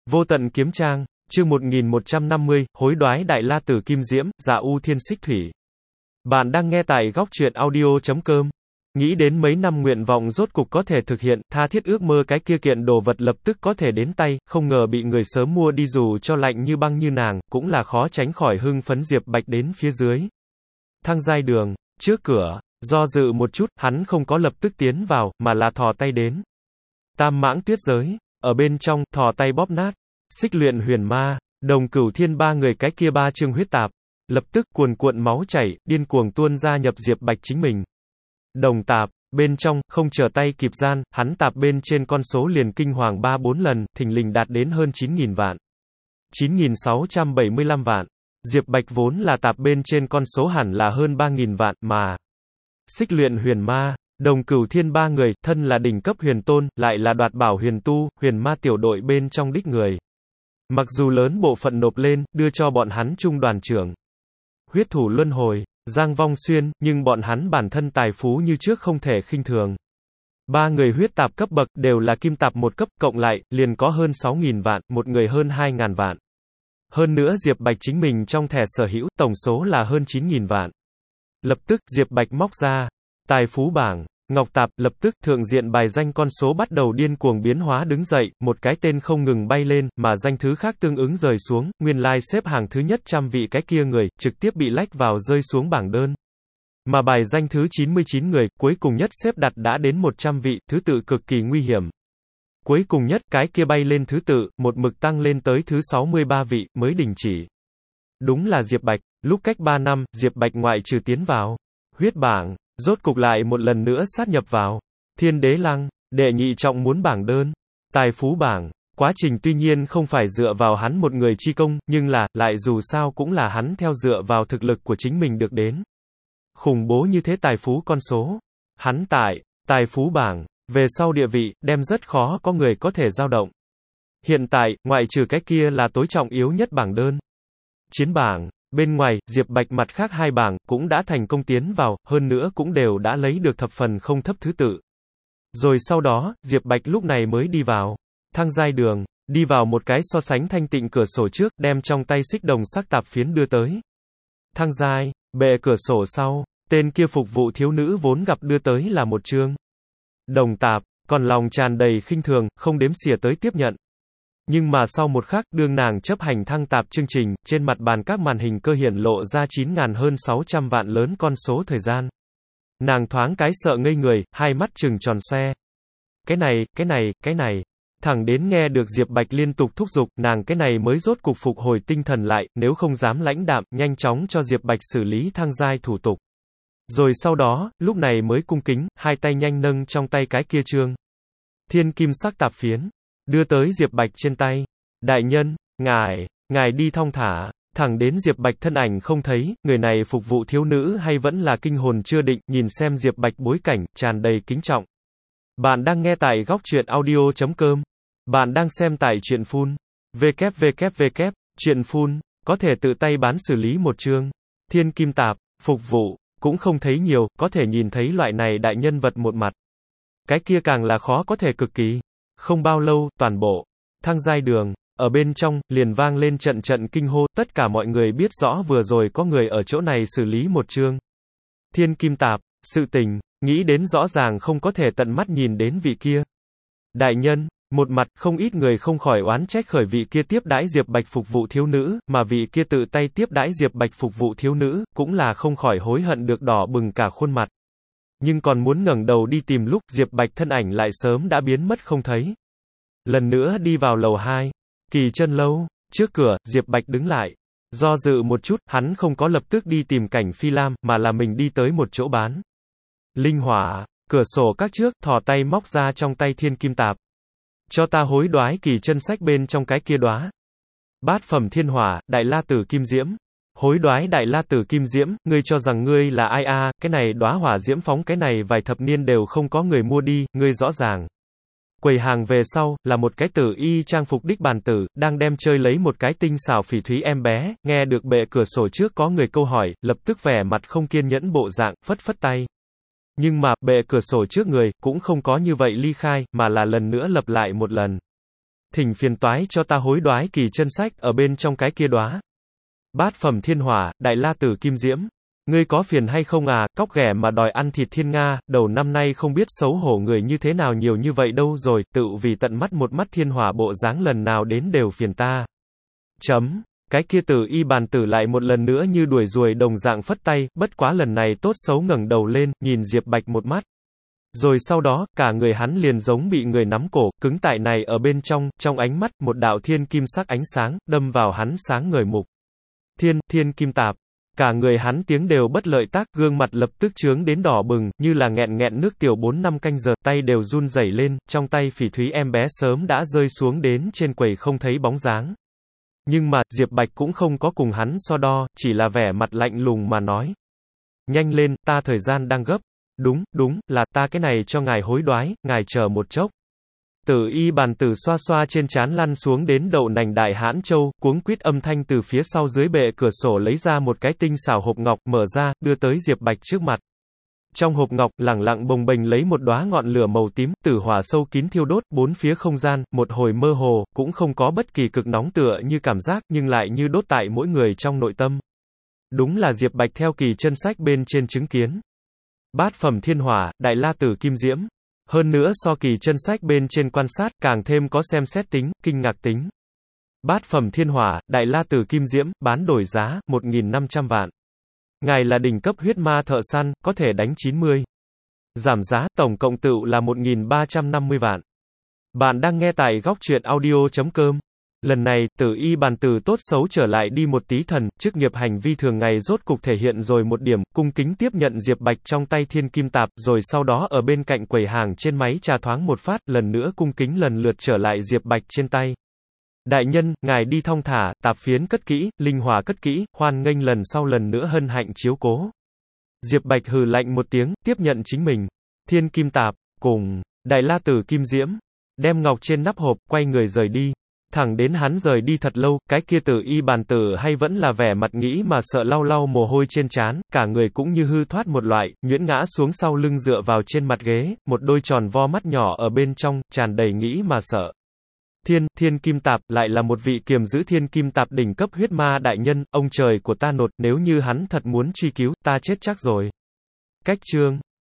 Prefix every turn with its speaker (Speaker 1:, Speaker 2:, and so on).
Speaker 1: Vô tận kiếm trang, chương 1150, hối đoái Đại La Tử Kim Diễm, Dạ U Thiên Xích Thủy. Bạn đang nghe tại góc truyện audio.com. Nghĩ đến mấy năm nguyện vọng rốt cục có thể thực hiện, tha thiết ước mơ cái kia kiện đồ vật lập tức có thể đến tay, không ngờ bị người sớm mua đi dù cho lạnh như băng như nàng, cũng là khó tránh khỏi hưng phấn. Diệp Bạch đến phía dưới thang giai đường, trước cửa, do dự một chút, hắn không có lập tức tiến vào, mà là thò tay đến Tam Mãng Tuyết Giới, ở bên trong, thò tay bóp nát Xích Luyện Huyền Ma, Đồng Cửu Thiên ba người cái kia ba chương huyết tạp, lập tức cuồn cuộn máu chảy, điên cuồng tuôn ra nhập Diệp Bạch chính mình. Đồng tạp, bên trong, không chờ tay kịp gian, hắn tạp bên trên con số liền kinh hoàng 3-4 lần, thình lình đạt đến hơn 9.000 vạn. 9.675 vạn. Diệp Bạch vốn là tạp bên trên con số hẳn là hơn 3.000 vạn, mà Xích Luyện Huyền Ma, Đồng Cửu Thiên ba người, thân là đỉnh cấp huyền tôn, lại là đoạt bảo huyền tu, huyền ma tiểu đội bên trong đích người. Mặc dù lớn bộ phận nộp lên, đưa cho bọn hắn trung đoàn trưởng Huyết Thủ Luân Hồi, Giang Vong Xuyên, nhưng bọn hắn bản thân tài phú như trước không thể khinh thường. Ba người huyết tạp cấp bậc, đều là kim tạp một cấp, cộng lại, liền có hơn 6.000 vạn, một người hơn 2.000 vạn. Hơn nữa Diệp Bạch chính mình trong thẻ sở hữu, tổng số là hơn 9.000 vạn. Lập tức, Diệp Bạch móc ra tài phú bảng, ngọc tạp, lập tức, thượng diện bài danh con số bắt đầu điên cuồng biến hóa đứng dậy, một cái tên không ngừng bay lên, mà danh thứ khác tương ứng rời xuống, nguyên lai xếp hàng thứ nhất 100 vị cái kia người, trực tiếp bị lách vào rơi xuống bảng đơn. Mà bài danh thứ 99 người, cuối cùng nhất xếp đặt đã đến 100 vị, thứ tự cực kỳ nguy hiểm. Cuối cùng nhất, cái kia bay lên thứ tự, một mực tăng lên tới thứ 63 vị, mới đình chỉ. Đúng là Diệp Bạch, lúc cách 3 năm, Diệp Bạch ngoại trừ tiến vào huyết bảng, rốt cục lại một lần nữa sát nhập vào Thiên Đế Lăng, đệ nhị trọng muốn bảng đơn, tài phú bảng. Quá trình tuy nhiên không phải dựa vào hắn một người chi công, nhưng lại dù sao cũng là hắn theo dựa vào thực lực của chính mình được đến. Khủng bố như thế tài phú con số. Hắn tại tài phú bảng, về sau địa vị, đem rất khó có người có thể dao động. Hiện tại, ngoại trừ cái kia là tối trọng yếu nhất bảng đơn. Chiến bảng. Bên ngoài, Diệp Bạch mặt khác hai bảng, cũng đã thành công tiến vào, hơn nữa cũng đều đã lấy được thập phần không thấp thứ tự. Rồi sau đó, Diệp Bạch lúc này mới đi vào thang giai đường, đi vào một cái so sánh thanh tịnh cửa sổ trước, đem trong tay xích đồng sắc tạp phiến đưa tới thang giai, bệ cửa sổ sau, tên kia phục vụ thiếu nữ vốn gặp đưa tới là một chương đồng tạp, còn lòng tràn đầy khinh thường, không đếm xỉa tới tiếp nhận. Nhưng mà sau một khắc, đương nàng chấp hành thăng tạp chương trình, trên mặt bàn các màn hình cơ hiển lộ ra 9.000 hơn 600 vạn lớn con số thời gian. Nàng thoáng cái sợ ngây người, hai mắt trừng tròn xoe. Cái này. Thẳng đến nghe được Diệp Bạch liên tục thúc giục, nàng cái này mới rốt cục phục hồi tinh thần lại, nếu không dám lãnh đạm, nhanh chóng cho Diệp Bạch xử lý thăng giai thủ tục. Rồi sau đó, lúc này mới cung kính, hai tay nhanh nâng trong tay cái kia chương thiên kim sắc tạp phiến, đưa tới Diệp Bạch trên tay. Đại nhân, ngài đi thong thả. Thẳng đến Diệp Bạch thân ảnh không thấy, người này phục vụ thiếu nữ hay vẫn là kinh hồn chưa định, nhìn xem Diệp Bạch bối cảnh, tràn đầy kính trọng. Bạn đang nghe tại góc truyện audio.com. Bạn đang xem tại truyện phun. www. Truyện phun, có thể tự tay bán xử lý một chương thiên kim tạp, phục vụ, cũng không thấy nhiều, có thể nhìn thấy loại này đại nhân vật một mặt. Cái kia càng là khó có thể cực kỳ. Không bao lâu, toàn bộ thang giai đường, ở bên trong, liền vang lên trận trận kinh hô, tất cả mọi người biết rõ vừa rồi có người ở chỗ này xử lý một chương thiên kim tạp, sự tình, nghĩ đến rõ ràng không có thể tận mắt nhìn đến vị kia đại nhân, một mặt, không ít người không khỏi oán trách khởi vị kia tiếp đãi Diệp Bạch phục vụ thiếu nữ, mà vị kia tự tay tiếp đãi Diệp Bạch phục vụ thiếu nữ, cũng là không khỏi hối hận được đỏ bừng cả khuôn mặt. Nhưng còn muốn ngẩng đầu đi tìm lúc, Diệp Bạch thân ảnh lại sớm đã biến mất không thấy. Lần nữa đi vào lầu 2, Kỳ Chân lâu, trước cửa, Diệp Bạch đứng lại. Do dự một chút, hắn không có lập tức đi tìm Cảnh Phi Lam, mà là mình đi tới một chỗ bán linh hỏa, cửa sổ các trước, thò tay móc ra trong tay thiên kim tạp. Cho ta hối đoái Kỳ Chân sách bên trong cái kia đóa bát phẩm thiên hỏa, Đại La Tử Kim Diễm. Hối đoái Đại La Tử Kim Diễm, ngươi cho rằng ngươi là ai a? Cái này đóa hỏa diễm phóng cái này vài thập niên đều không có người mua đi, ngươi rõ ràng. Quầy hàng về sau, là một cái tử y trang phục đích bàn tử, đang đem chơi lấy một cái tinh xảo phỉ thúy em bé, nghe được bệ cửa sổ trước có người câu hỏi, lập tức vẻ mặt không kiên nhẫn bộ dạng, phất phất tay. Nhưng mà, bệ cửa sổ trước người, cũng không có như vậy ly khai, mà là lần nữa lặp lại một lần. Thỉnh phiền toái cho ta hối đoái kỳ chân sách ở bên trong cái kia đóa. Bát phẩm thiên hỏa, đại la tử kim diễm. Ngươi có phiền hay không à, cóc ghẻ mà đòi ăn thịt thiên nga, đầu năm nay không biết xấu hổ người như thế nào nhiều như vậy đâu rồi, tự vì tận mắt một mắt thiên hỏa bộ dáng lần nào đến đều phiền ta. Cái kia Tử Y bàn tử lại một lần nữa như đuổi ruồi đồng dạng phất tay, bất quá lần này tốt xấu ngẩng đầu lên, nhìn Diệp Bạch một mắt. Rồi sau đó, cả người hắn liền giống bị người nắm cổ, cứng tại này ở bên trong ánh mắt, một đạo thiên kim sắc ánh sáng, đâm vào hắn sáng ngời mục. Thiên kim tạp. Cả người hắn tiếng đều bất lợi tác, gương mặt lập tức chướng đến đỏ bừng, như là nghẹn nước tiểu 4-5 canh giờ, tay đều run rẩy lên, trong tay Phỉ Thúy em bé sớm đã rơi xuống đến trên quầy không thấy bóng dáng. Nhưng mà, Diệp Bạch cũng không có cùng hắn so đo, chỉ là vẻ mặt lạnh lùng mà nói. Nhanh lên, ta thời gian đang gấp. Đúng, là ta cái này cho ngài hối đoái, ngài chờ một chốc. Tử Y bàn tử xoa xoa trên trán lăn xuống đến đậu nành đại hãn châu, cuống quýt âm thanh từ phía sau dưới bệ cửa sổ lấy ra một cái tinh xảo hộp ngọc, mở ra, đưa tới Diệp Bạch trước mặt. Trong hộp ngọc, lẳng lặng bồng bềnh lấy một đóa ngọn lửa màu tím, tử hỏa sâu kín thiêu đốt, bốn phía không gian, một hồi mơ hồ, cũng không có bất kỳ cực nóng tựa như cảm giác, nhưng lại như đốt tại mỗi người trong nội tâm. Đúng là Diệp Bạch theo kỳ chân sách bên trên chứng kiến. Bát phẩm thiên hỏa, đại la tử kim diễm. Hơn nữa so kỳ chân sách bên trên quan sát, càng thêm có xem xét tính, kinh ngạc tính. Bát phẩm thiên hỏa, đại la tử kim diễm, bán đổi giá, 1.500 vạn. Ngài là đỉnh cấp huyết ma thợ săn, có thể đánh 90. Giảm giá, tổng cộng tựu là 1.350 vạn. Bạn đang nghe tại góc truyện audio.com. Lần này, Tử Y bàn tử tốt xấu trở lại đi một tí thần, chức nghiệp hành vi thường ngày rốt cục thể hiện rồi một điểm, cung kính tiếp nhận Diệp Bạch trong tay thiên kim tạp, rồi sau đó ở bên cạnh quầy hàng trên máy trà thoáng một phát, lần nữa cung kính lần lượt trở lại Diệp Bạch trên tay. Đại nhân, ngài đi thong thả, tạp phiến cất kỹ, linh hỏa cất kỹ, hoan nghênh lần sau lần nữa hân hạnh chiếu cố. Diệp Bạch hừ lạnh một tiếng, tiếp nhận chính mình. Thiên kim tạp, cùng, đại la tử kim diễm, đem ngọc trên nắp hộp, quay người rời đi. Thẳng đến hắn rời đi thật lâu, cái kia Tử Y bàn tử hay vẫn là vẻ mặt nghĩ mà sợ lau lau mồ hôi trên trán, cả người cũng như hư thoát một loại, nhuyễn ngã xuống sau lưng dựa vào trên mặt ghế, một đôi tròn vo mắt nhỏ ở bên trong, tràn đầy nghĩ mà sợ. Thiên kim tạp, lại là một vị kiềm giữ thiên kim tạp đỉnh cấp huyết ma đại nhân, ông trời của ta nột, nếu như hắn thật muốn truy cứu, ta chết chắc rồi. Cách chương